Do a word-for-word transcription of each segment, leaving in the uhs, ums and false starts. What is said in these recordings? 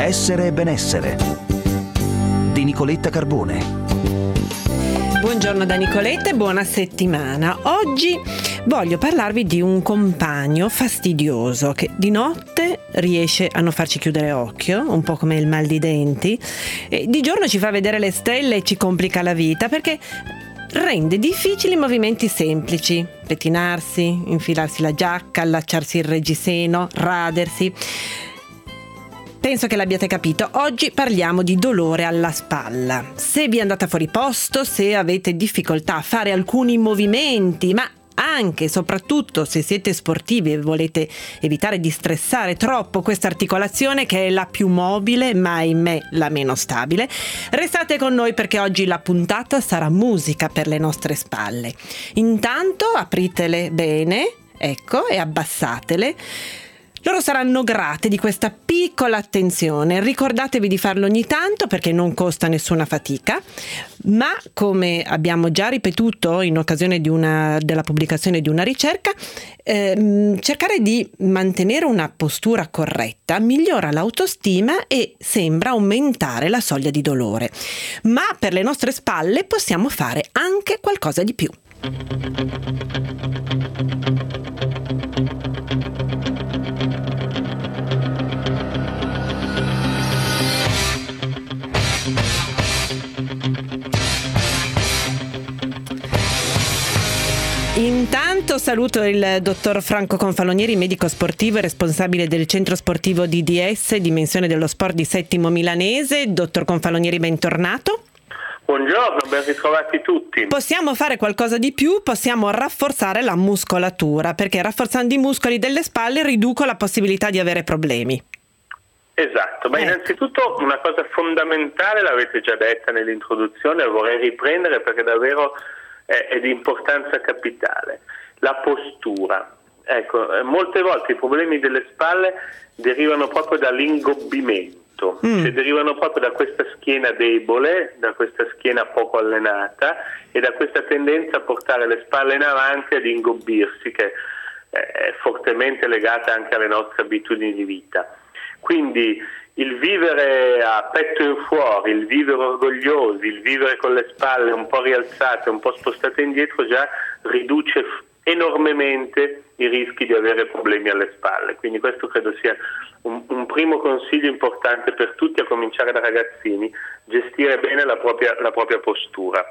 Essere e benessere di Nicoletta Carbone. Buongiorno da Nicoletta e buona settimana. Oggi voglio parlarvi di un compagno fastidioso che di notte riesce a non farci chiudere occhio, un po' come il mal di denti, e di giorno ci fa vedere le stelle e ci complica la vita perché rende difficili movimenti semplici: pettinarsi, infilarsi la giacca, allacciarsi il reggiseno, radersi. Penso che l'abbiate capito. Oggi parliamo di dolore alla spalla. Se vi è andata fuori posto, se avete difficoltà a fare alcuni movimenti, ma anche e soprattutto se siete sportivi e volete evitare di stressare troppo questa articolazione, che è la più mobile ma ahimè la meno stabile, restate con noi perché oggi la puntata sarà musica per le nostre spalle. Intanto apritele bene, ecco, e abbassatele. Loro saranno grate di questa piccola attenzione. Ricordatevi di farlo ogni tanto perché non costa nessuna fatica, ma come abbiamo già ripetuto in occasione di una, della pubblicazione di una ricerca, ehm, cercare di mantenere una postura corretta migliora l'autostima e sembra aumentare la soglia di dolore. Ma per le nostre spalle possiamo fare anche qualcosa di più. Intanto saluto il dottor Franco Confalonieri, medico sportivo e responsabile del centro sportivo D D S, Dimensione dello Sport di Settimo Milanese. Dottor Confalonieri, bentornato. Buongiorno, ben ritrovati tutti. Possiamo fare qualcosa di più, possiamo rafforzare la muscolatura, perché rafforzando i muscoli delle spalle riduco la possibilità di avere problemi. Esatto, ma ecco. Innanzitutto una cosa fondamentale l'avete già detta nell'introduzione, vorrei riprendere perché davvero è di importanza capitale: la postura. Ecco, molte volte i problemi delle spalle derivano proprio dall'ingobbimento, mm. cioè derivano proprio da questa schiena debole, da questa schiena poco allenata e da questa tendenza a portare le spalle in avanti, ad ingobbirsi, che è fortemente legata anche alle nostre abitudini di vita. Quindi il vivere a petto in fuori, il vivere orgogliosi, il vivere con le spalle un po' rialzate, un po' spostate indietro, già riduce enormemente i rischi di avere problemi alle spalle. Quindi questo credo sia un, un primo consiglio importante per tutti, a cominciare da ragazzini: gestire bene la propria, la propria postura.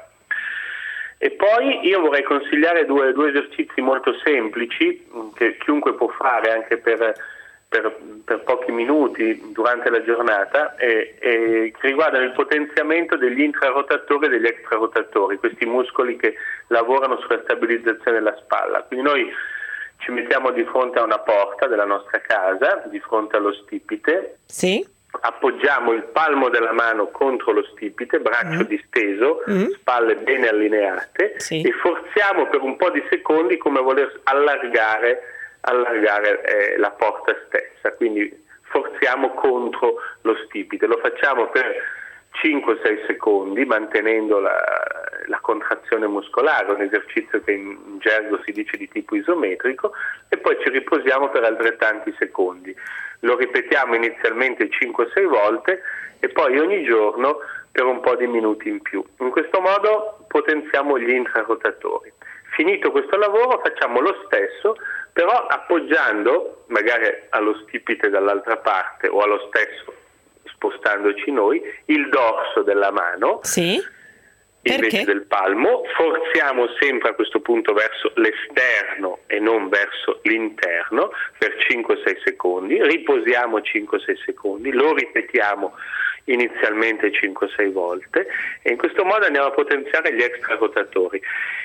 E poi io vorrei consigliare due, due esercizi molto semplici che chiunque può fare anche per Per, per pochi minuti durante la giornata, e, e che riguardano il potenziamento degli intrarotatori e degli extrarotatori, questi muscoli che lavorano sulla stabilizzazione della spalla. Quindi noi ci mettiamo di fronte a una porta della nostra casa, di fronte allo stipite, sì. Appoggiamo il palmo della mano contro lo stipite, braccio mm. disteso, mm. spalle bene allineate, sì. e forziamo per un po' di secondi come a voler allargare allargare eh, la porta stessa, quindi forziamo contro lo stipite. Lo facciamo per cinque sei secondi mantenendo la, la contrazione muscolare, un esercizio che in gergo si dice di tipo isometrico, e poi ci riposiamo per altrettanti secondi. Lo ripetiamo inizialmente cinque sei volte e poi ogni giorno per un po' di minuti in più. In questo modo potenziamo gli intrarotatori. Finito questo lavoro facciamo lo stesso, però appoggiando magari allo stipite dall'altra parte o allo stesso, spostandoci noi, il dorso della mano, sì. invece del palmo. Forziamo sempre a questo punto verso l'esterno e non verso l'interno per cinque sei secondi, riposiamo cinque sei secondi, lo ripetiamo inizialmente cinque sei volte e in questo modo andiamo a potenziare gli extrarotatori,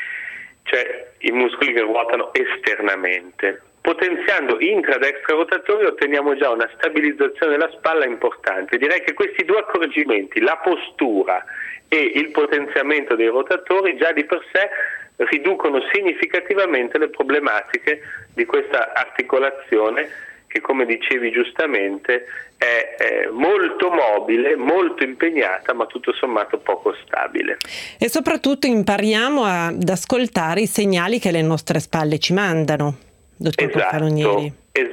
cioè i muscoli che ruotano esternamente. Potenziando intra ed extrarotatori otteniamo già una stabilizzazione della spalla importante. Direi che questi due accorgimenti, la postura e il potenziamento dei rotatori, già di per sé riducono significativamente le problematiche di questa articolazione che, come dicevi giustamente, è, è molto mobile, molto impegnata, ma tutto sommato poco stabile. E soprattutto impariamo ad ascoltare i segnali che le nostre spalle ci mandano, dottor Confalonieri. Esatto.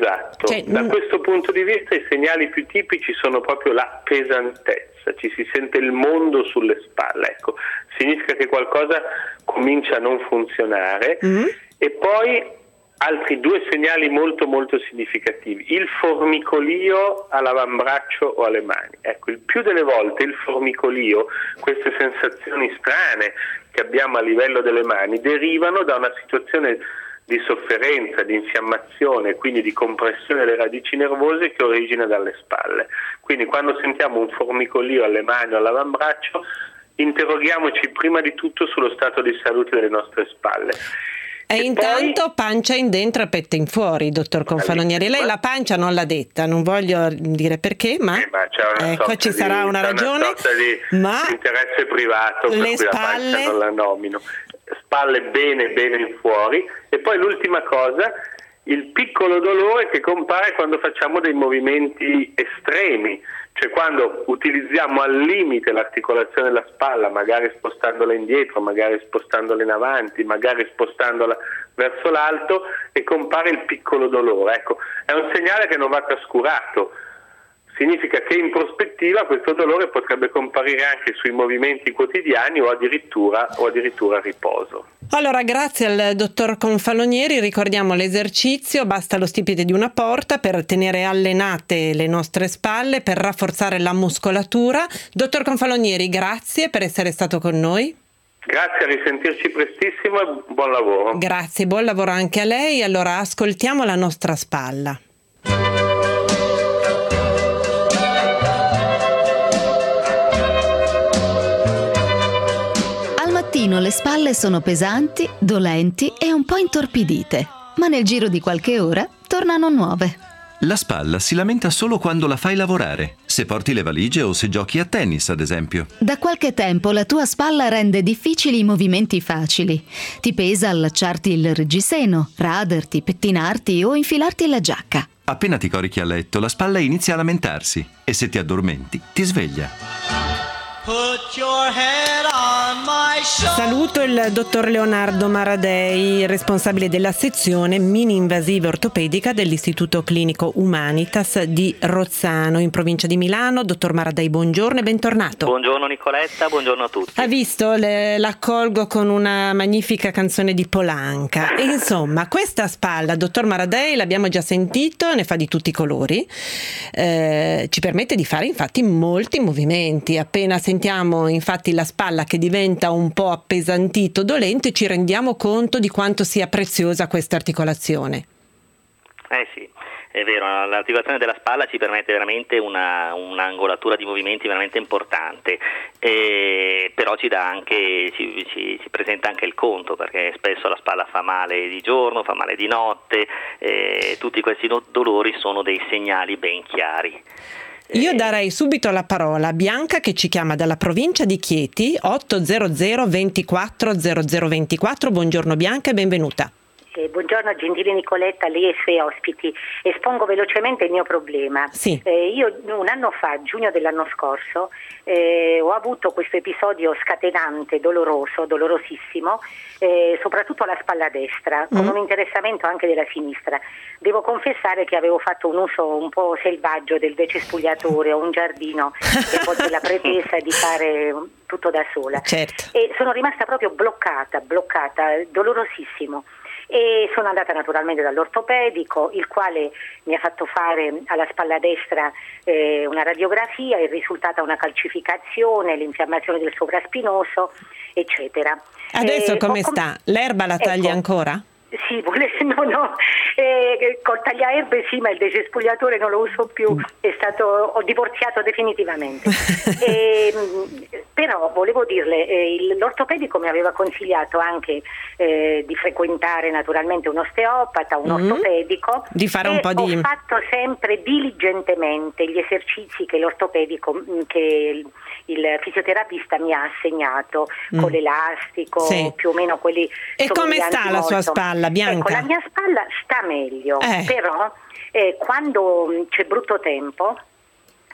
Esatto, Cioè, da mm... questo punto di vista i segnali più tipici sono proprio la pesantezza, ci si sente il mondo sulle spalle, ecco, significa che qualcosa comincia a non funzionare. Mm. E poi altri due segnali molto molto significativi: il formicolio all'avambraccio o alle mani. Ecco, il più delle volte il formicolio, queste sensazioni strane che abbiamo a livello delle mani, derivano da una situazione di sofferenza, di infiammazione, quindi di compressione delle radici nervose che origina dalle spalle. Quindi quando sentiamo un formicolio alle mani o all'avambraccio, interroghiamoci prima di tutto sullo stato di salute delle nostre spalle. E, e intanto poi... pancia in dentro e petto in fuori, dottor Confalonieri. Lei la pancia non l'ha detta, non voglio dire perché, ma, eh, ma c'è una ecco, ci di, sarà una ragione. Una sorta di ma interesse privato per le cui spalle... la pancia non la nomino. Spalle bene bene in fuori. E poi l'ultima cosa, il piccolo dolore che compare quando facciamo dei movimenti estremi, cioè quando utilizziamo al limite l'articolazione della spalla, magari spostandola indietro, magari spostandola in avanti, magari spostandola verso l'alto, e compare il piccolo dolore. Ecco, è un segnale che non va trascurato. Significa che in prospettiva questo dolore potrebbe comparire anche sui movimenti quotidiani o addirittura o addirittura a riposo. Allora, grazie al dottor Confalonieri. Ricordiamo l'esercizio: basta lo stipite di una porta per tenere allenate le nostre spalle, per rafforzare la muscolatura. Dottor Confalonieri, grazie per essere stato con noi. Grazie, a risentirci prestissimo e buon lavoro. Grazie, buon lavoro anche a lei. Allora, ascoltiamo la nostra spalla. Le spalle sono pesanti, dolenti e un po' intorpidite, ma nel giro di qualche ora tornano nuove. La spalla si lamenta solo quando la fai lavorare, se porti le valigie o se giochi a tennis, ad esempio. Da qualche tempo la tua spalla rende difficili i movimenti facili. Ti pesa allacciarti il reggiseno, raderti, pettinarti o infilarti la giacca. Appena ti corichi a letto, la spalla inizia a lamentarsi e se ti addormenti, ti sveglia. Put your head on my shoulder. Saluto il dottor Leonardo Maradei, responsabile della sezione mini-invasiva ortopedica dell'Istituto Clinico Humanitas di Rozzano, in provincia di Milano. Dottor Maradei, buongiorno e bentornato. Buongiorno Nicoletta, buongiorno a tutti. Ha visto, le, l'accolgo con una magnifica canzone di Polanca. E insomma, questa spalla, dottor Maradei, l'abbiamo già sentito, ne fa di tutti i colori, eh, ci permette di fare infatti molti movimenti. Appena sentiamo infatti la spalla che diventa un po' appesantito, dolente, ci rendiamo conto di quanto sia preziosa questa articolazione. Eh sì, è vero, l'articolazione della spalla ci permette veramente una, un'angolatura di movimenti veramente importante, eh, però ci dà anche, ci, ci, ci presenta anche il conto, perché spesso la spalla fa male di giorno, fa male di notte, eh, tutti questi dolori sono dei segnali ben chiari. Io darei subito la parola a Bianca, che ci chiama dalla provincia di Chieti, otto zero zero ventiquattro zero zero ventiquattro. Buongiorno Bianca e benvenuta. Eh, buongiorno gentile Nicoletta, lei e i suoi ospiti. Espongo velocemente il mio problema. Sì. Eh, io un anno fa, giugno dell'anno scorso, eh, ho avuto questo episodio scatenante, doloroso, dolorosissimo, eh, soprattutto alla spalla destra, con mm. un interessamento anche della sinistra. Devo confessare che avevo fatto un uso un po' selvaggio del decespugliatore o un giardino, e a volte la pretesa di fare tutto da sola. Certo. E sono rimasta proprio bloccata, bloccata, dolorosissimo. E sono andata naturalmente dall'ortopedico, il quale mi ha fatto fare alla spalla destra eh, una radiografia, il risultato è una calcificazione, l'infiammazione del sovraspinoso, eccetera. Adesso eh, come com- sta? L'erba la taglia ecco, ancora? Sì, no, no, eh, col tagliaerbe sì, ma il decespugliatore non lo uso più, è stato, ho divorziato definitivamente. e, però volevo dirle, eh, il, l'ortopedico mi aveva consigliato anche eh, di frequentare naturalmente un osteopata, un mm-hmm. ortopedico, di fare un po' di... ho fatto sempre diligentemente gli esercizi che l'ortopedico, che il fisioterapista mi ha assegnato, mm. con l'elastico, sì. più o meno quelli. E come sta la sua spalla, Bianca? Ecco, la mia spalla sta meglio, eh. però eh, quando c'è brutto tempo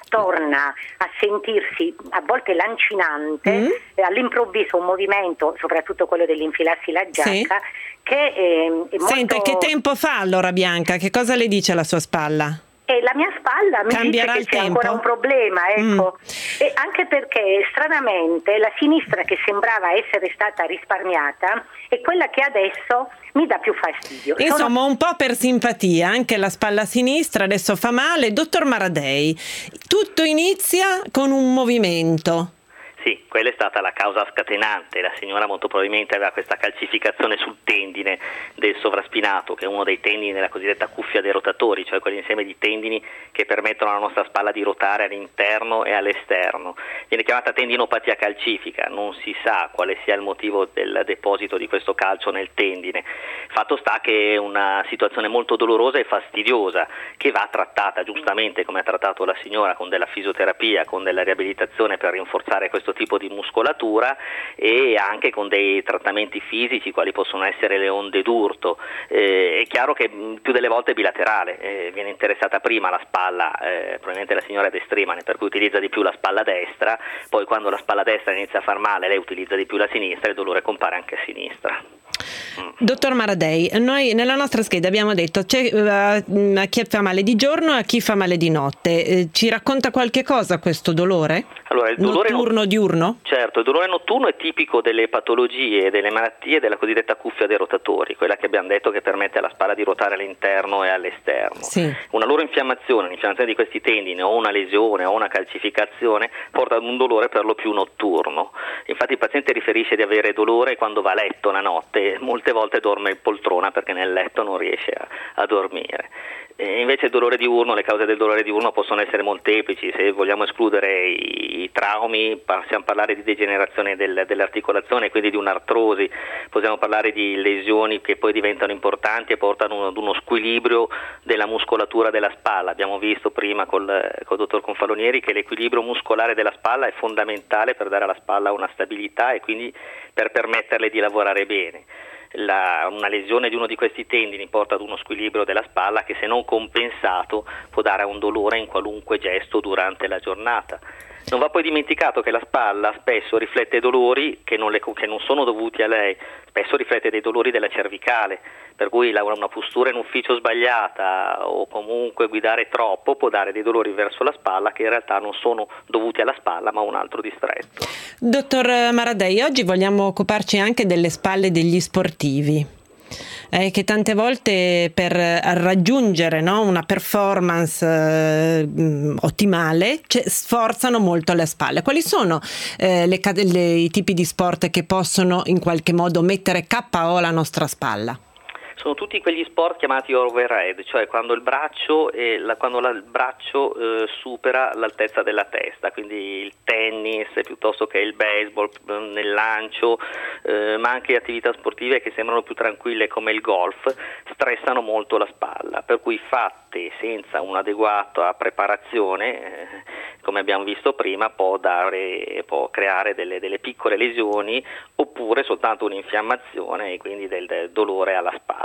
torna a sentirsi a volte lancinante, Mm. eh, all'improvviso un movimento, soprattutto quello dell'infilarsi la giacca, Sì. che è, è molto... Senta, che tempo fa allora Bianca? Che cosa le dice la sua spalla? E la mia spalla mi Cambierà dice il che c'è tempo? ancora un problema, ecco. Mm. E anche perché stranamente la sinistra, che sembrava essere stata risparmiata, è quella che adesso mi dà più fastidio. Insomma, un po' per simpatia, anche la spalla sinistra adesso fa male. Dottor Maradei, tutto inizia con un movimento. Sì, quella è stata la causa scatenante. La signora molto probabilmente aveva questa calcificazione sul tendine del sovraspinato, che è uno dei tendini della cosiddetta cuffia dei rotatori, cioè quell'insieme di tendini che permettono alla nostra spalla di ruotare all'interno e all'esterno. Viene chiamata tendinopatia calcifica, non si sa quale sia il motivo del deposito di questo calcio nel tendine. Fatto sta che è una situazione molto dolorosa e fastidiosa, che va trattata giustamente, come ha trattato la signora, con della fisioterapia, con della riabilitazione per rinforzare questo tipo di muscolatura, e anche con dei trattamenti fisici quali possono essere le onde d'urto. Eh, è chiaro che mh, più delle volte è bilaterale, eh, viene interessata prima la spalla, eh, probabilmente la signora è destremane, per cui utilizza di più la spalla destra, poi quando la spalla destra inizia a far male lei utilizza di più la sinistra e il dolore compare anche a sinistra. Mm. Dottor Maradei, noi nella nostra scheda abbiamo detto c'è uh, a chi fa male di giorno e a chi fa male di notte. Eh, ci racconta qualche cosa questo dolore? Allora, il dolore notturno, not- diurno? Certo, il dolore notturno è tipico delle patologie e delle malattie della cosiddetta cuffia dei rotatori, quella che abbiamo detto che permette alla spalla di ruotare all'interno e all'esterno. Sì. Una loro infiammazione, un'infiammazione di questi tendini o una lesione o una calcificazione porta ad un dolore per lo più notturno. Infatti il paziente riferisce di avere dolore quando va a letto la notte, molte volte dorme in poltrona perché nel letto non riesce a, a dormire. E invece il dolore diurno, le cause del dolore diurno possono essere molteplici. Se vogliamo escludere i, i traumi, possiamo parlare di degenerazione del, dell'articolazione, quindi di un'artrosi, possiamo parlare di lesioni che poi diventano importanti e portano ad uno squilibrio della muscolatura della spalla. Abbiamo visto prima col, col dottor Confalonieri che l'equilibrio muscolare della spalla è fondamentale per dare alla spalla una stabilità e quindi per permetterle di lavorare bene. La, una lesione di uno di questi tendini porta ad uno squilibrio della spalla che, se non compensato, può dare un dolore in qualunque gesto durante la giornata. Non va poi dimenticato che la spalla spesso riflette dolori che non, le, che non sono dovuti a lei, spesso riflette dei dolori della cervicale, per cui la, una postura in ufficio sbagliata o comunque guidare troppo può dare dei dolori verso la spalla che in realtà non sono dovuti alla spalla ma a un altro distretto. Dottor Maradei, oggi vogliamo occuparci anche delle spalle degli sportivi. Eh, che tante volte per raggiungere, no, una performance eh, ottimale cioè, sforzano molto le spalle. Quali sono eh, le, le, i tipi di sport che possono in qualche modo mettere K O la nostra spalla? Sono tutti quegli sport chiamati overhead, cioè quando il braccio, è la, quando la, il braccio eh, supera l'altezza della testa, quindi il tennis piuttosto che il baseball nel lancio, eh, ma anche attività sportive che sembrano più tranquille come il golf, stressano molto la spalla, per cui fatte senza un'adeguata preparazione, eh, come abbiamo visto prima, può, dare, può creare delle, delle piccole lesioni oppure soltanto un'infiammazione e quindi del, del dolore alla spalla.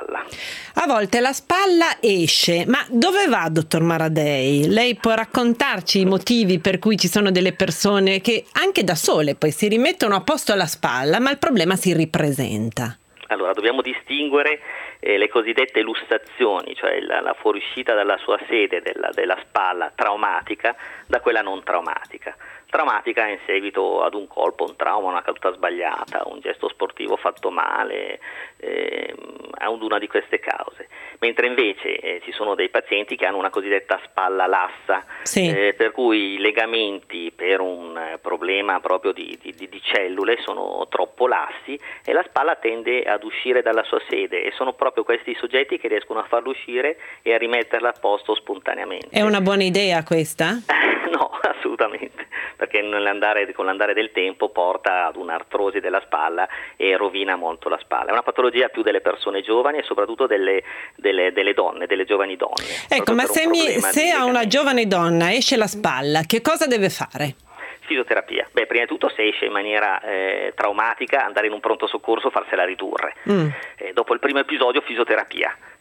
A volte la spalla esce, ma dove va, dottor Maradei? Lei può raccontarci i motivi per cui ci sono delle persone che anche da sole poi si rimettono a posto la spalla, ma il problema si ripresenta? Allora, dobbiamo distinguere eh, le cosiddette lussazioni, cioè la, la fuoriuscita dalla sua sede della, della spalla traumatica da quella non traumatica. Traumatica in seguito ad un colpo, un trauma, una caduta sbagliata, un gesto sportivo fatto male, eh, ad una di queste cause. Mentre invece eh, ci sono dei pazienti che hanno una cosiddetta spalla lassa, sì. eh, per cui i legamenti per un eh, problema proprio di, di, di cellule sono troppo lassi e la spalla tende ad uscire dalla sua sede, e sono proprio questi soggetti che riescono a farlo uscire e a rimetterla a posto spontaneamente. È una buona idea questa? No, assolutamente, perché nell'andare, con l'andare del tempo porta ad un'artrosi della spalla e rovina molto la spalla. È una patologia più delle persone giovani e soprattutto delle, delle, delle donne, delle giovani donne. Ecco, ma se, mi, se a una giovane donna esce la spalla, che cosa deve fare? Fisioterapia. Beh, prima di tutto, se esce in maniera eh, traumatica, andare in un pronto soccorso, farsela ridurre. Mm. Eh, dopo il primo episodio, fisioterapia.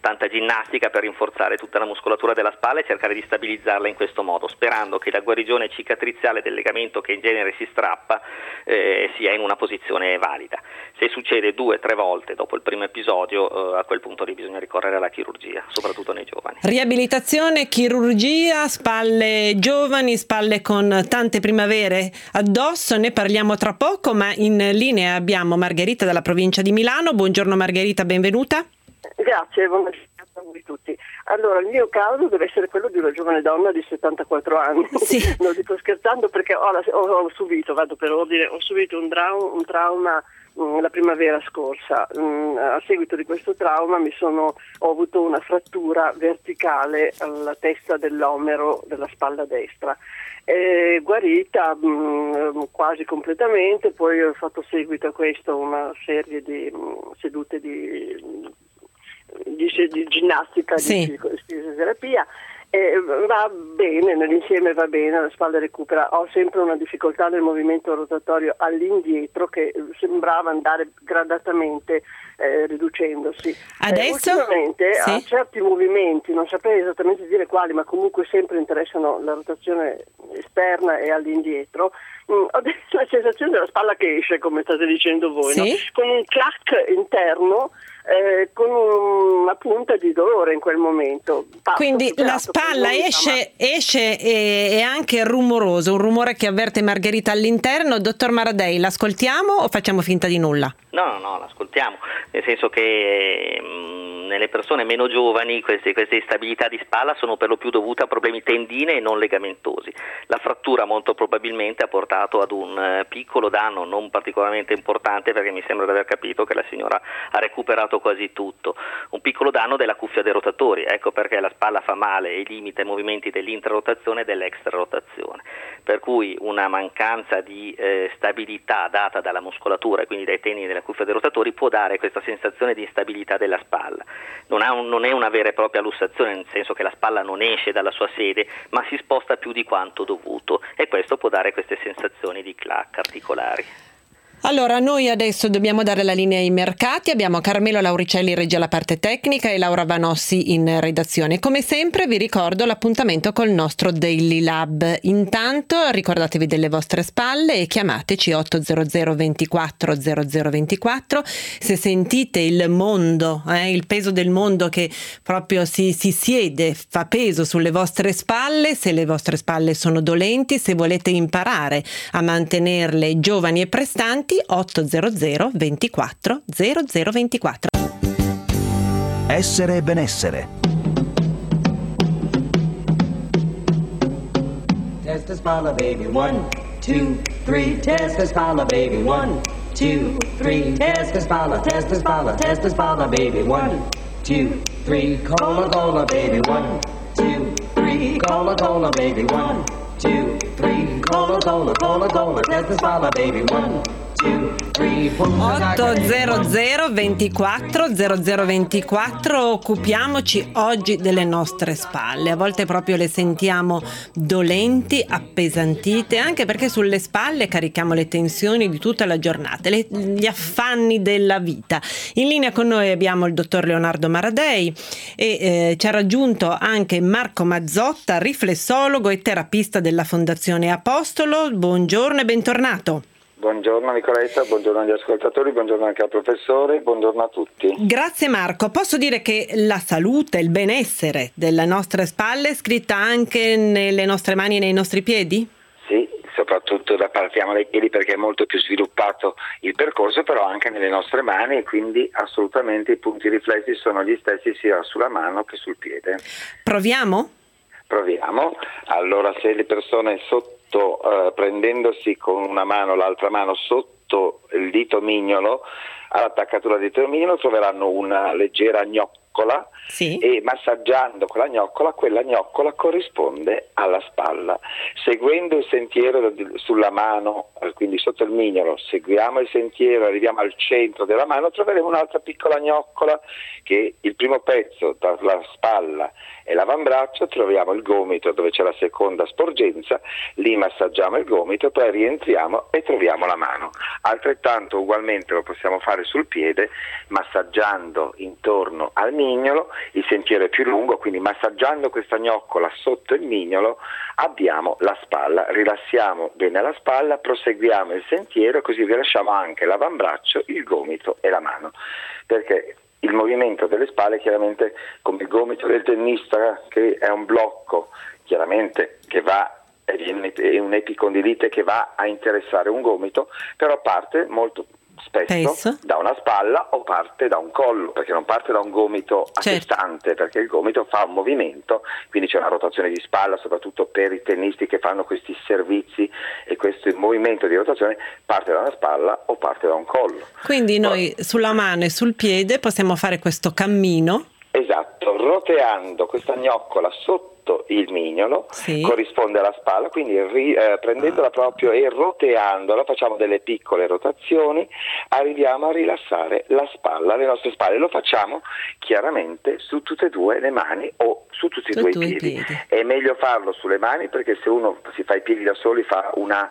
tanta ginnastica per rinforzare tutta la muscolatura della spalla e cercare di stabilizzarla in questo modo, sperando che la guarigione cicatriziale del legamento che in genere si strappa eh, sia in una posizione valida. Se succede due o tre volte dopo il primo episodio, eh, a quel punto lì bisogna ricorrere alla chirurgia, soprattutto nei giovani. Riabilitazione, chirurgia, spalle giovani, spalle con tante primavere addosso, ne parliamo tra poco, ma in linea abbiamo Margherita dalla provincia di Milano. Buongiorno Margherita, benvenuta. Grazie, buongiorno a voi tutti. Allora, il mio caso deve essere quello di una giovane donna di settantaquattro anni. Sì. Non dico scherzando, perché ho, la, ho, ho subito, vado per ordine, ho subito un, trauma, un trauma mh, la primavera scorsa. Mh, a seguito di questo trauma mi sono, ho avuto una frattura verticale alla testa dell'omero della spalla destra. È guarita mh, quasi completamente, poi ho fatto seguito a questo una serie di mh, sedute di Di, di ginnastica, sì. di fisioterapia, eh, va bene, nell'insieme va bene, la spalla recupera. Ho sempre una difficoltà nel movimento rotatorio all'indietro che sembrava andare gradatamente eh, riducendosi. Adesso? Eh, ultimamente sì. a certi movimenti, non saprei esattamente dire quali, ma comunque sempre interessano la rotazione esterna e all'indietro, mh, ho la sensazione della spalla che esce, come state dicendo voi, sì. no? Con un clac interno, Eh, con una punta di dolore in quel momento. Passo Quindi superato, la spalla per esce, esce e è anche rumoroso, un rumore che avverte Margherita all'interno. Dottor Maradei, l'ascoltiamo o facciamo finta di nulla? No, no, no, l'ascoltiamo, nel senso che mh, nelle persone meno giovani queste, queste instabilità di spalla sono per lo più dovute a problemi tendine e non legamentosi. La frattura molto probabilmente ha portato ad un uh, piccolo danno non particolarmente importante, perché mi sembra di aver capito che la signora ha recuperato quasi tutto, un piccolo danno della cuffia dei rotatori, ecco perché la spalla fa male e limita i movimenti dell'intrarotazione e dell'extrarotazione, per cui una mancanza di eh, stabilità data dalla muscolatura e quindi dai tendini della cuffia dei rotatori può dare questa sensazione di instabilità della spalla. Non, ha un, non è una vera e propria lussazione, nel senso che la spalla non esce dalla sua sede, ma si sposta più di quanto dovuto, e questo può dare queste sensazioni di clac articolari. Allora, noi adesso dobbiamo dare la linea ai mercati. Abbiamo Carmelo Lauricelli regia la parte tecnica e Laura Vanossi in redazione. Come sempre vi ricordo l'appuntamento col nostro Daily Lab. Intanto ricordatevi delle vostre spalle e chiamateci otto zero zero ventiquattro zero zero ventiquattro. Se sentite il mondo, eh, il peso del mondo che proprio si, si siede, fa peso sulle vostre spalle, se le vostre spalle sono dolenti, se volete imparare a mantenerle giovani e prestanti, otto zero zero ventiquattro zero zero ventiquattro. Essere benessere. Test the spalla baby, one, two, three, test the spalla baby, one, two, three, test the spalla, test the spalla, test the spalla baby, one, two, three, cola cola baby, one, two, three, cola cola baby, one, two, three, cola cola cola cola, test the spalla baby, one, otto zero zero ventiquattro zero zero ventiquattro. Occupiamoci oggi delle nostre spalle. A volte proprio le sentiamo dolenti, appesantite, anche perché sulle spalle carichiamo le tensioni di tutta la giornata, le, gli affanni della vita. In linea con noi abbiamo il dottor Leonardo Maradei e eh, ci ha raggiunto anche Marco Mazzotta, riflessologo e terapista della Fondazione Apostolo. Buongiorno e bentornato. Buongiorno Nicoletta, buongiorno agli ascoltatori, buongiorno anche al professore, buongiorno a tutti. Grazie Marco. Posso dire che la salute, il benessere delle nostre spalle è scritta anche nelle nostre mani e nei nostri piedi? Sì, soprattutto da partiamo dai piedi perché è molto più sviluppato il percorso, però anche nelle nostre mani, e quindi assolutamente i punti riflessi sono gli stessi sia sulla mano che sul piede. Proviamo? Proviamo. Allora, se le persone sotto Uh, prendendosi con una mano l'altra mano sotto il dito mignolo, all'attaccatura del dito mignolo troveranno una leggera gnoccola, sì. E massaggiando quella gnoccola, quella gnoccola corrisponde alla spalla. Seguendo il sentiero sulla mano, quindi sotto il mignolo, seguiamo il sentiero, arriviamo al centro della mano, troveremo un'altra piccola gnoccola che il primo pezzo dalla spalla e l'avambraccio, troviamo il gomito dove c'è la seconda sporgenza, lì massaggiamo il gomito, poi rientriamo e troviamo la mano. Altrettanto ugualmente lo possiamo fare sul piede, massaggiando intorno al mignolo, il sentiero è più lungo, quindi massaggiando questa gnoccola sotto il mignolo abbiamo la spalla, rilassiamo bene la spalla, proseguiamo il sentiero e così rilasciamo anche l'avambraccio, il gomito e la mano, perché il movimento delle spalle chiaramente, come il gomito del tennista, che è un blocco chiaramente che va, è un epicondilite che va a interessare un gomito, però parte molto spesso Pesso. da una spalla o parte da un collo, perché non parte da un gomito a sé Certo. stante, perché il gomito fa un movimento, quindi c'è una rotazione di spalla, soprattutto per i tennisti che fanno questi servizi, e questo movimento di rotazione parte da una spalla o parte da un collo. Quindi noi sulla mano e sul piede possiamo fare questo cammino. Esatto, roteando questa gnoccola sotto il mignolo, Sì. corrisponde alla spalla, quindi ri, eh, prendendola proprio e roteandola, facciamo delle piccole rotazioni, arriviamo a rilassare la spalla, le nostre spalle. Lo facciamo chiaramente su tutte e due le mani o su tutti e Su due i due i piedi. piedi. È meglio farlo sulle mani, perché se uno si fa i piedi da soli fa una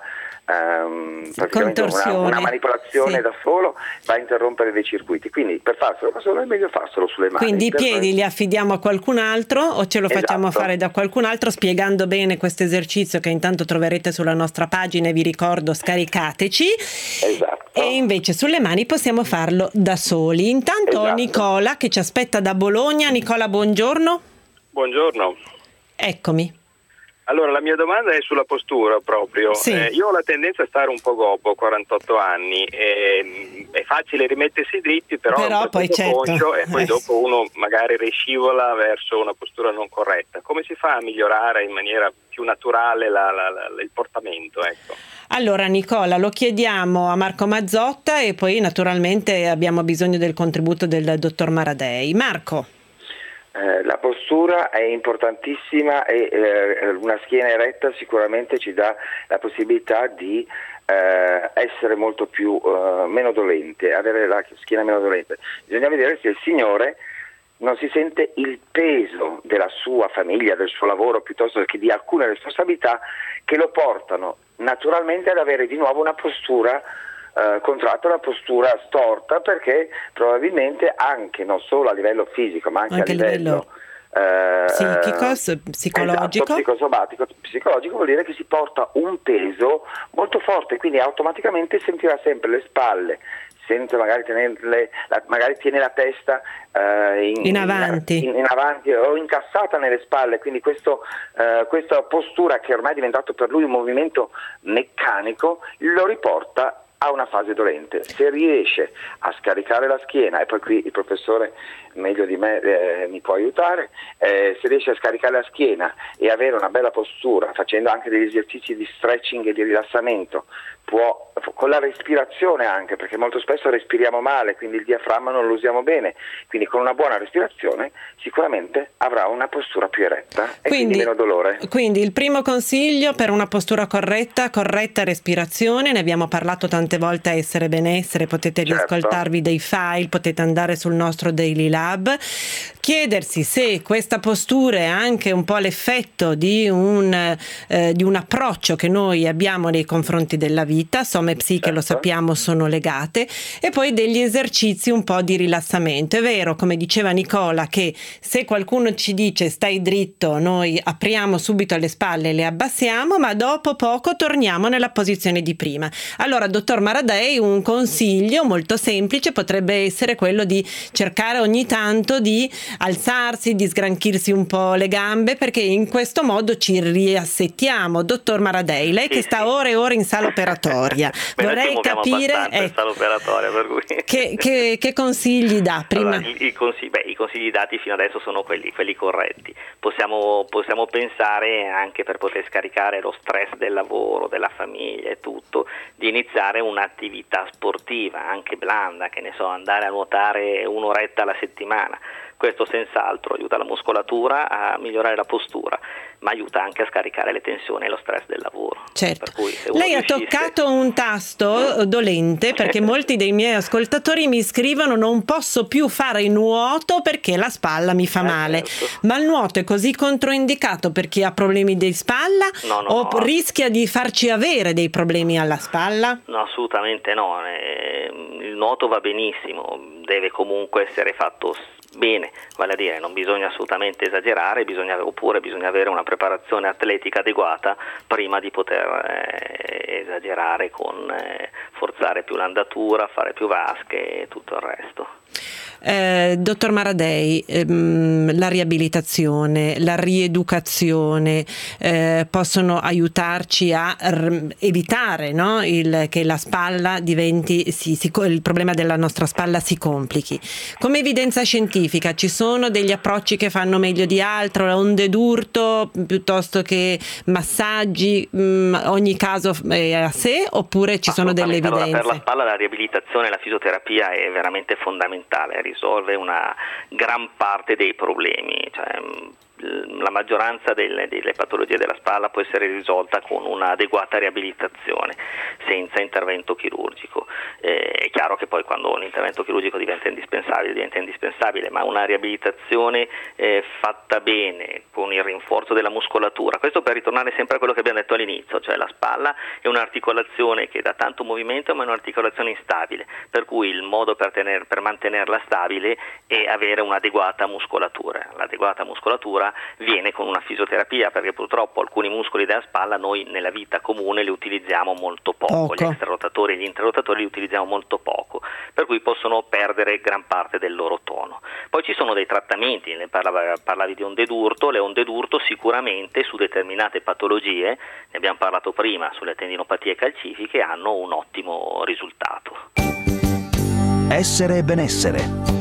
Um, praticamente una, Contorsione. una manipolazione Sì. da solo, va a interrompere dei circuiti, quindi per farselo da solo è meglio farselo sulle mani. Quindi i Per piedi noi- li affidiamo a qualcun altro o ce lo facciamo Esatto. fare da qualcun altro, spiegando bene questo esercizio che intanto troverete sulla nostra pagina e vi ricordo scaricateci. Esatto. E invece sulle mani possiamo farlo da soli. Intanto Esatto. Nicola che ci aspetta da Bologna. Nicola, buongiorno. Buongiorno. Eccomi. Allora, la mia domanda è sulla postura proprio. Sì. Eh, io ho la tendenza a stare un po' gobbo, ho quarantotto anni, e, è facile rimettersi dritti, però, Però è un poi processo certo. conscio, e poi Eh. dopo uno magari riscivola verso una postura non corretta. Come si fa a migliorare in maniera più naturale la, la, la, il portamento? Ecco. Allora Nicola, lo chiediamo a Marco Mazzotta e poi naturalmente abbiamo bisogno del contributo del dottor Maradei. Marco. Eh, la postura è importantissima e eh, una schiena eretta sicuramente ci dà la possibilità di eh, essere molto più eh, meno dolente, avere la schiena meno dolente. Bisogna vedere se il signore non si sente il peso della sua famiglia, del suo lavoro, piuttosto che di alcune responsabilità che lo portano naturalmente ad avere di nuovo una postura Uh, contratto, una postura storta, perché probabilmente anche non solo a livello fisico ma anche, Anche a livello, livello uh, psichico, psicologico. Esatto, psicosomatico, psicologico vuol dire che si porta un peso molto forte, quindi automaticamente sentirà sempre le spalle, sente magari, tenerle, magari tiene la testa uh, in, in avanti in, in avanti o incassata nelle spalle, quindi questo, uh, questa postura, che ormai è diventato per lui un movimento meccanico, lo riporta a una fase dolente. Se riesce a scaricare la schiena, e poi qui il professore meglio di me eh, mi può aiutare, eh, se riesce a scaricare la schiena e avere una bella postura, facendo anche degli esercizi di stretching e di rilassamento, può, con la respirazione anche, perché molto spesso respiriamo male, quindi il diaframma non lo usiamo bene, quindi con una buona respirazione sicuramente avrà una postura più eretta e quindi, quindi meno dolore. Quindi il primo consiglio per una postura corretta, corretta respirazione, ne abbiamo parlato tante volte a Essere Benessere, potete riascoltarvi certo. dei file, potete andare sul nostro Daily Lab, chiedersi se questa postura è anche un po' l'effetto di un, eh, di un approccio che noi abbiamo nei confronti della vita, soma e psiche certo. lo sappiamo sono legate, e poi degli esercizi un po' di rilassamento. È vero, come diceva Nicola, che se qualcuno ci dice stai dritto, noi apriamo subito le spalle e le abbassiamo, ma dopo poco torniamo nella posizione di prima. Allora, dottor Maradei, un consiglio molto semplice potrebbe essere quello di cercare ogni tanto di alzarsi, di sgranchirsi un po' le gambe, perché in questo modo ci riassettiamo. Dottor Maradei, lei sì, che sta sì. ore e ore in sala operatoria, Beh, vorrei capire eh, in sala operatoria, per cui... che, che, che consigli dà prima? Allora, i, i, consigli, beh, i consigli dati fino adesso sono quelli, quelli corretti. Possiamo, possiamo pensare, anche per poter scaricare lo stress del lavoro, della famiglia e tutto, di iniziare un'attività sportiva, anche blanda, che ne so, andare a nuotare un'oretta alla settimana. Questo senz'altro aiuta la muscolatura a migliorare la postura, ma aiuta anche a scaricare le tensioni e lo stress del lavoro. Certo. Per cui, se uno Lei riuscisse... ha toccato un tasto dolente, perché molti dei miei ascoltatori mi scrivono non posso più fare nuoto perché la spalla mi fa eh, male. certo. Ma il nuoto è così controindicato per chi ha problemi di spalla no, no, o no. rischia di farci avere dei problemi alla spalla? No, assolutamente no. Eh, il nuoto va benissimo, deve comunque essere fatto bene, vale a dire non bisogna assolutamente esagerare, bisogna, oppure bisogna avere una preparazione atletica adeguata prima di poter eh, esagerare con eh, forzare più l'andatura, fare più vasche e tutto il resto. Eh, dottor Maradei, ehm, la riabilitazione, la rieducazione eh, possono aiutarci a r- evitare, no? il, che la spalla diventi, si, si, il problema della nostra spalla si complichi. Come evidenza scientifica ci sono degli approcci che fanno meglio di altro, onde d'urto piuttosto che massaggi, mh, ogni caso è a sé, oppure ci sono delle evidenze? Allora, per la spalla la riabilitazione e la fisioterapia è veramente fondamentale, risolve una gran parte dei problemi, cioè, la maggioranza delle, delle patologie della spalla può essere risolta con un'adeguata riabilitazione senza intervento chirurgico. Eh, è chiaro che poi quando l'intervento chirurgico diventa indispensabile, diventa indispensabile, ma una riabilitazione eh, fatta bene, con il rinforzo della muscolatura, questo per ritornare sempre a quello che abbiamo detto all'inizio, cioè la spalla è un'articolazione che dà tanto movimento ma è un'articolazione instabile, per cui il modo per, tener, per mantenerla stabile è avere un'adeguata muscolatura. L'adeguata muscolatura viene con una fisioterapia, perché purtroppo alcuni muscoli della spalla noi nella vita comune li utilizziamo molto poco, poco. Gli extrarotatori e gli intrarotatori li utilizziamo molto poco, per cui possono perdere gran parte del loro tono. Poi ci sono dei trattamenti, ne parlava, parlavi di onde d'urto, le onde d'urto sicuramente su determinate patologie, ne abbiamo parlato prima, sulle tendinopatie calcifiche, hanno un ottimo risultato. Essere e benessere.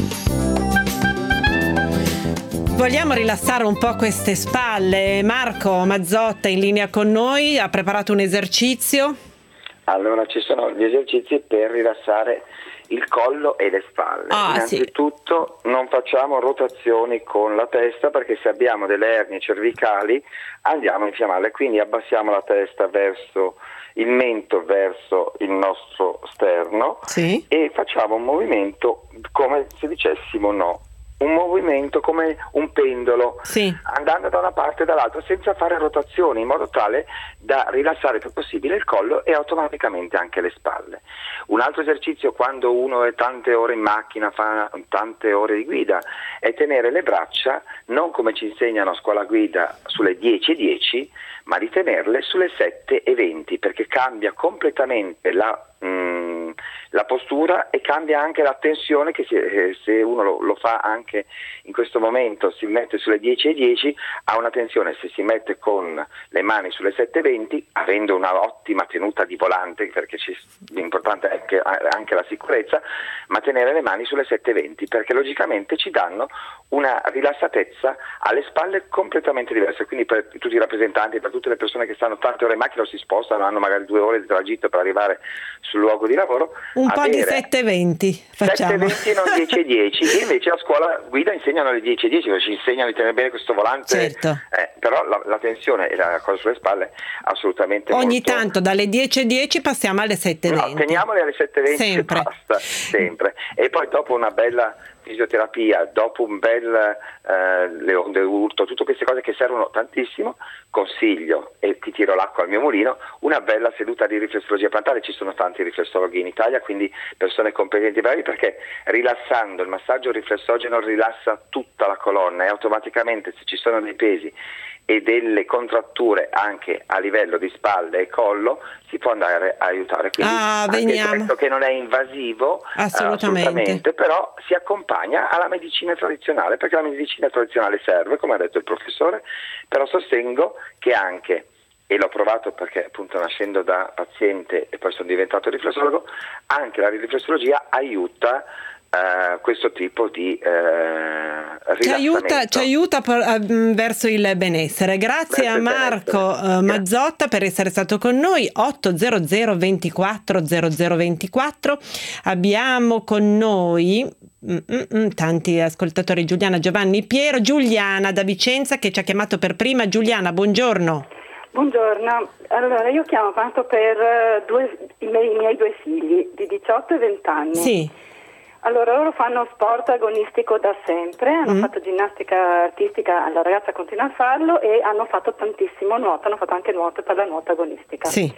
Vogliamo rilassare un po' queste spalle. Marco Mazzotta in linea con noi, ha preparato un esercizio. Allora ci sono gli esercizi per rilassare il collo e le spalle. Ah, Innanzitutto sì. Non facciamo rotazioni con la testa, perché se abbiamo delle ernie cervicali andiamo a infiammarle, quindi abbassiamo la testa verso il mento, verso il nostro sterno, sì. E facciamo un movimento come se dicessimo no. Un movimento come un pendolo, sì. Andando da una parte e dall'altra senza fare rotazioni, in modo tale da rilassare il più possibile il collo e automaticamente anche le spalle. Un altro esercizio, quando uno è tante ore in macchina, fa tante ore di guida, è tenere le braccia non come ci insegnano a scuola guida sulle dieci e dieci, ma di tenerle sulle sette e venti, perché cambia completamente la mm, la postura e cambia anche la tensione che si, eh, se uno lo, lo fa anche in questo momento, si mette sulle dieci e dieci, ha una tensione. Se si mette con le mani sulle sette e venti, avendo una ottima tenuta di volante, perché ci, l'importante è che, anche la sicurezza, ma tenere le mani sulle sette e venti, perché logicamente ci danno una rilassatezza alle spalle completamente diversa. Quindi per tutti i rappresentanti, per tutte le persone che stanno tante ore in macchina o si spostano, hanno magari due ore di tragitto per arrivare sul luogo di lavoro, un po' di sette e venti facciamo. sette e venti non dieci e dieci, invece a scuola guida insegnano le dieci e dieci, ci insegnano di tenere bene questo volante, certo. eh, però la, la tensione e la cosa sulle spalle assolutamente ogni molto... tanto dalle dieci e dieci passiamo alle sette e venti. No, teniamole alle sette e venti sempre. E basta, sempre. E poi dopo una bella fisioterapia, dopo un bel eh, le onde d'urto, tutte queste cose che servono tantissimo, consiglio, e ti tiro l'acqua al mio mulino, una bella seduta di riflessologia plantare. Ci sono tanti riflessologhi in Italia, quindi persone competenti e bravi, perché rilassando il massaggio riflessogeno rilassa tutta la colonna e automaticamente, se ci sono dei pesi e delle contratture anche a livello di spalle e collo, si può andare a aiutare. Quindi ah, anche veniamo. questo che non è invasivo assolutamente. assolutamente, però si accompagna alla medicina tradizionale, perché la medicina tradizionale serve, come ha detto il professore, però sostengo che anche, e l'ho provato perché appunto nascendo da paziente e poi sono diventato riflessologo, anche la riflessologia aiuta Uh, questo tipo di uh, rilassamento. Ci aiuta, ci aiuta per, uh, verso il benessere. Grazie verso a Marco uh, Mazzotta per essere stato con noi. otto zero zero ventiquattro zero zero ventiquattro. Abbiamo con noi mm, mm, mm, tanti ascoltatori. Giuliana, Giovanni, Piero. Giuliana da Vicenza che ci ha chiamato per prima. Giuliana, buongiorno. Buongiorno, allora io chiamo tanto per due, i, miei, i miei due figli di diciotto e venti anni. Sì. Allora, loro fanno sport agonistico da sempre, hanno mm. fatto ginnastica artistica, la ragazza continua a farlo, e hanno fatto tantissimo nuoto, hanno fatto anche nuoto e pallanuoto agonistica. Sì.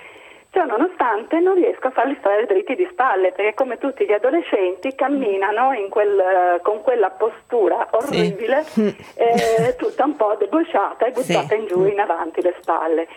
Ciò nonostante non riesco a farli stare dritti di spalle, perché come tutti gli adolescenti camminano in quel, con quella postura orribile, sì. eh, tutta un po' debosciata e buttata sì. in giù in avanti le spalle.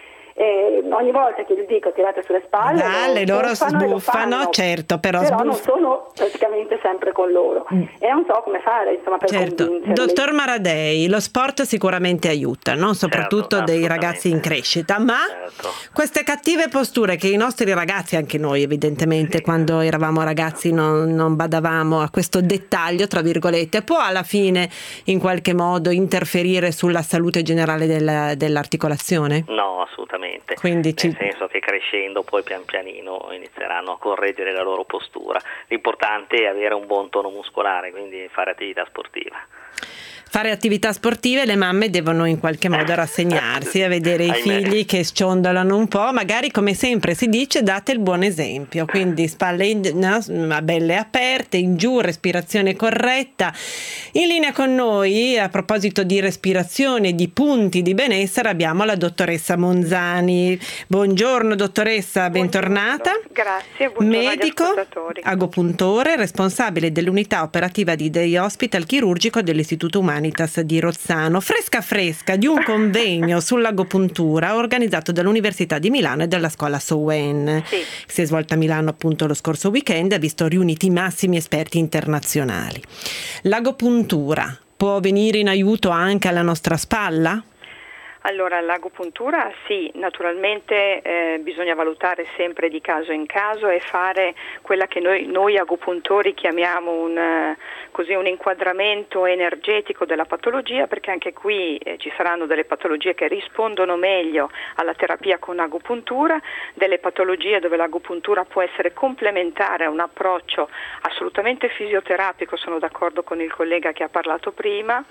E ogni volta che gli dico tirate sulle spalle, Dale, loro loro sbuffano, certo, però, però sbuff- non sono praticamente sempre con loro mm. e non so come fare, insomma, per certo. convincerli. Dottor Maradei, lo sport sicuramente aiuta, no? Soprattutto certo, dei ragazzi in crescita, ma certo. queste cattive posture che i nostri ragazzi, anche noi evidentemente sì. quando eravamo ragazzi non, non badavamo a questo dettaglio, tra virgolette, può alla fine in qualche modo interferire sulla salute generale della, dell'articolazione? No, assolutamente. Quindi ci... nel senso che crescendo poi pian pianino inizieranno a correggere la loro postura. L'importante è avere un buon tono muscolare, quindi fare attività sportiva. Fare attività sportive, le mamme devono in qualche modo rassegnarsi a vedere i figli che sciondolano un po', magari come sempre si dice date il buon esempio, quindi spalle in, no, belle aperte, in giù, respirazione corretta. In linea con noi, a proposito di respirazione, di punti di benessere, abbiamo la dottoressa Monzani. Buongiorno dottoressa, bentornata. Buongiorno. Grazie, buongiorno medico, agli ascoltatori. agopuntore, responsabile dell'unità operativa di Day Hospital chirurgico dell'Istituto Umanitas di Rozzano, fresca fresca di un convegno sull'agopuntura organizzato dall'Università di Milano e dalla scuola Sowen. Sì. Si è svolta a Milano appunto lo scorso weekend e ha visto riuniti i massimi esperti internazionali. L'agopuntura può venire in aiuto anche alla nostra spalla? Allora, l'agopuntura sì, naturalmente eh, bisogna valutare sempre di caso in caso e fare quella che noi, noi agopuntori chiamiamo un, eh, così, un inquadramento energetico della patologia, perché anche qui eh, ci saranno delle patologie che rispondono meglio alla terapia con agopuntura, delle patologie dove l'agopuntura può essere complementare a un approccio assolutamente fisioterapico, sono d'accordo con il collega che ha parlato prima,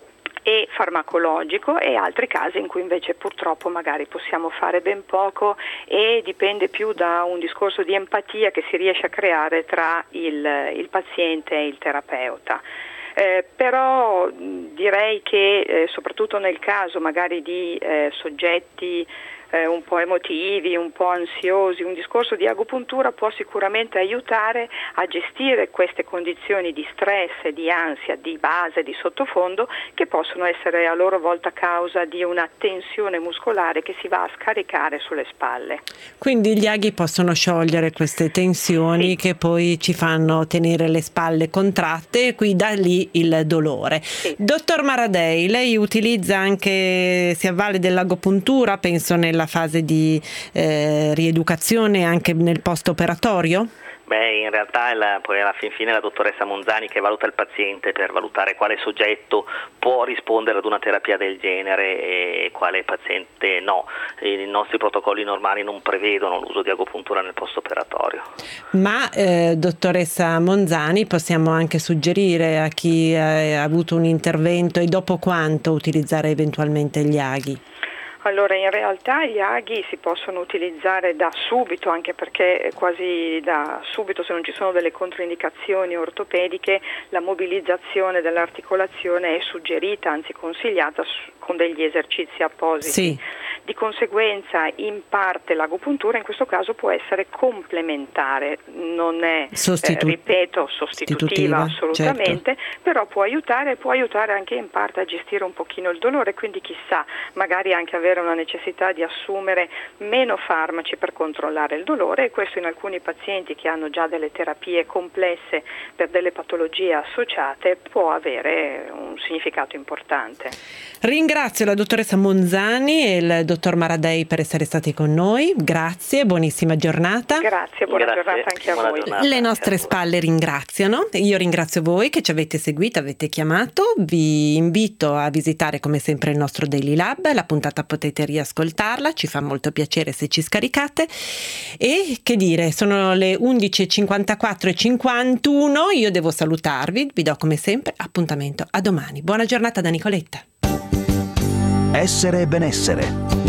e farmacologico, e altri casi in cui invece purtroppo magari possiamo fare ben poco e dipende più da un discorso di empatia che si riesce a creare tra il, il paziente e il terapeuta. Eh, però mh, direi che eh, soprattutto nel caso magari di eh, soggetti eh, un po' emotivi, un po' ansiosi, un discorso di agopuntura può sicuramente aiutare a gestire queste condizioni di stress e di ansia di base, di sottofondo, che possono essere a loro volta causa di una tensione muscolare che si va a scaricare sulle spalle. Quindi gli aghi possono sciogliere queste tensioni sì. che poi ci fanno tenere le spalle contratte e qui da lì il dolore. Sì. Dottor Maradei, lei utilizza anche, si avvale dell'agopuntura, penso nella fase di eh, rieducazione, anche nel post operatorio? Beh, in realtà è la, poi alla fin fine è la dottoressa Monzani che valuta il paziente per valutare quale soggetto può rispondere ad una terapia del genere e quale paziente no. I nostri protocolli normali non prevedono l'uso di agopuntura nel post operatorio. Ma eh, dottoressa Monzani, possiamo anche suggerire a chi ha avuto un intervento e dopo quanto utilizzare eventualmente gli aghi? Allora, in realtà gli aghi si possono utilizzare da subito, anche perché quasi da subito, se non ci sono delle controindicazioni ortopediche, la mobilizzazione dell'articolazione è suggerita, anzi consigliata, con degli esercizi appositi. Sì. Di conseguenza, in parte l'agopuntura in questo caso può essere complementare, non è, Sostitu- eh, ripeto, sostitutiva assolutamente, certo. Però può aiutare, può aiutare anche in parte a gestire un pochino il dolore, quindi chissà, magari anche avere una necessità di assumere meno farmaci per controllare il dolore, e questo in alcuni pazienti che hanno già delle terapie complesse per delle patologie associate può avere un significato importante. Ringrazio la dottoressa Monzani e il dottor Maradei per essere stati con noi, grazie, buonissima giornata. Grazie, buona grazie. giornata anche a buona voi. Giornata. Le nostre spalle ringraziano, io ringrazio voi che ci avete seguito, avete chiamato, vi invito a visitare come sempre il nostro Daily Lab, la puntata potete riascoltarla, ci fa molto piacere se ci scaricate, e che dire, sono le undici e cinquantaquattro e cinquantuno, io devo salutarvi, vi do come sempre appuntamento a domani. Buona giornata da Nicoletta. Essere benessere.